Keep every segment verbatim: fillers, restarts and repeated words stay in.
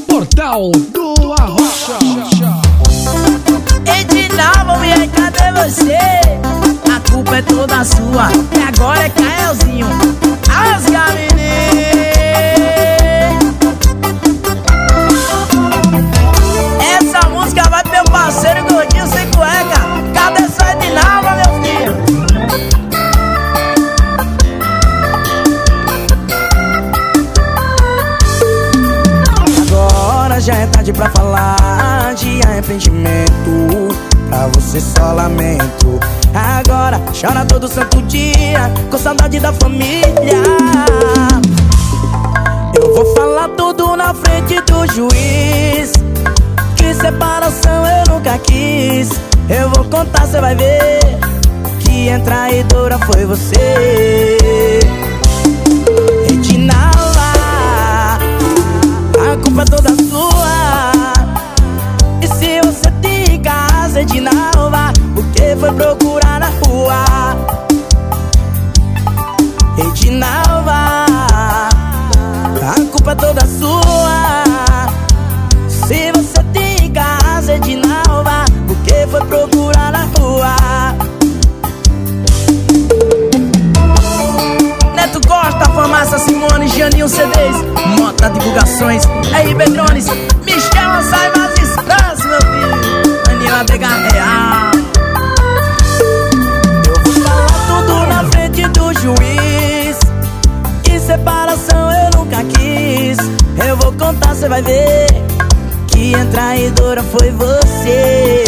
Portal do Arrocha. Edinalva, minha, cadê você? A culpa é toda sua, e agora é Caelzinho. Rasga, menino. Essa música vai pro meu parceiro gordinho sem cueca. Cadê sua Edinalva, meu filho? Já é tarde pra falar de arrependimento. Pra você só lamento. Agora chora todo santo dia, com saudade da família. Eu vou falar tudo na frente do juiz, que separação eu nunca quis. Eu vou contar, cê vai ver que a traidora foi você. Edinalva, a culpa é toda sua. E se você tem casa, Edinalva, por que foi procurar na rua? Edinalva, a culpa é toda sua. Se você tem casa, Edinalva, por que foi procurar na rua? Neto Costa, Farmácia Simone, Janinho C Ds, Mota Divulgações, R B Drones, Michel Saivas Express, meu filho, Daniela Vega Real. Eu vou falar tudo na frente do juiz, que separação eu nunca quis. Eu vou contar, cê vai ver que a traidora foi você.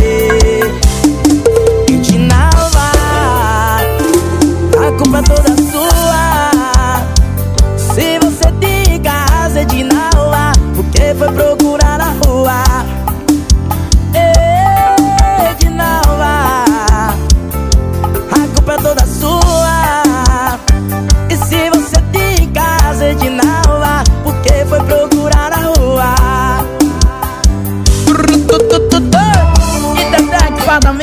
Edinalva, a culpa é toda sua. Se você tem casa, Edinalva, por que foi procurar na rua? Edinalva, a culpa é toda sua. E se você tem casa, Edinalva, por que foi procurar na rua? E Tetec,